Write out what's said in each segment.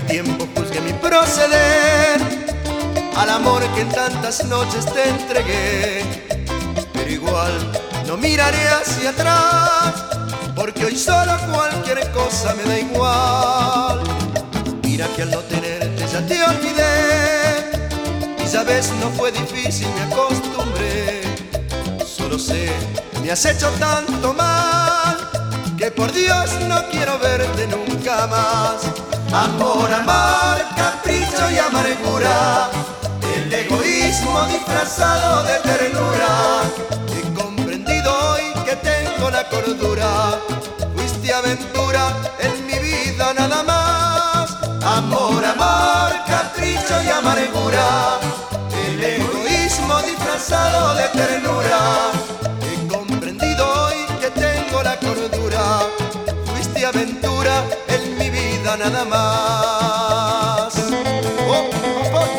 tiempo juzgue mi proceder al amor que en tantas noches te entregué. Pero igual no miraré hacia atrás, porque hoy solo cualquier cosa me da igual. Mira que al no tenerte ya te olvidé, y ya ves no fue difícil, me acostumbré. Solo sé, me has hecho tanto mal, que por Dios no quiero verte nunca más. Amor, amor, capricho y amargura, el egoísmo disfrazado de ternura. He comprendido hoy que tengo la cordura, fuiste aventura en mi vida nada más. Amor, amor, capricho y amargura, el egoísmo disfrazado de ternura. He comprendido hoy que tengo la cordura, fuiste aventura en mi vida nada más. Oh, oh, oh.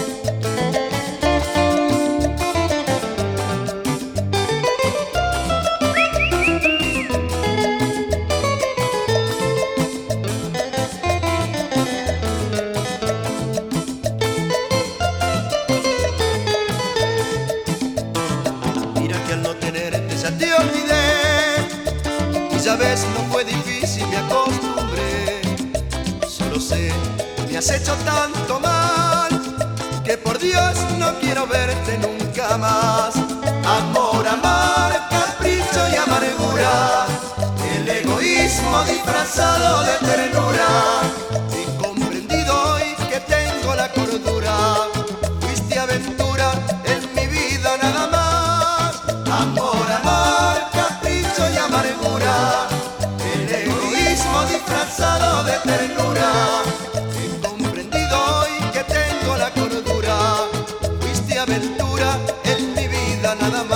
Ya te olvidé, y ya ves no fue difícil, me acostumbré. Solo sé, me has hecho tanto mal, que por Dios no quiero verte nunca más. Amor, amor, capricho y amargura, el egoísmo disfrazado de ternura. He comprendido hoy que tengo la cordura, fuiste aventura en mi vida nada más. Amor, amor, capricho y amargura, el egoísmo disfrazado de ternura. He comprendido hoy que tengo la cordura, fuiste aventura en mi vida nada más.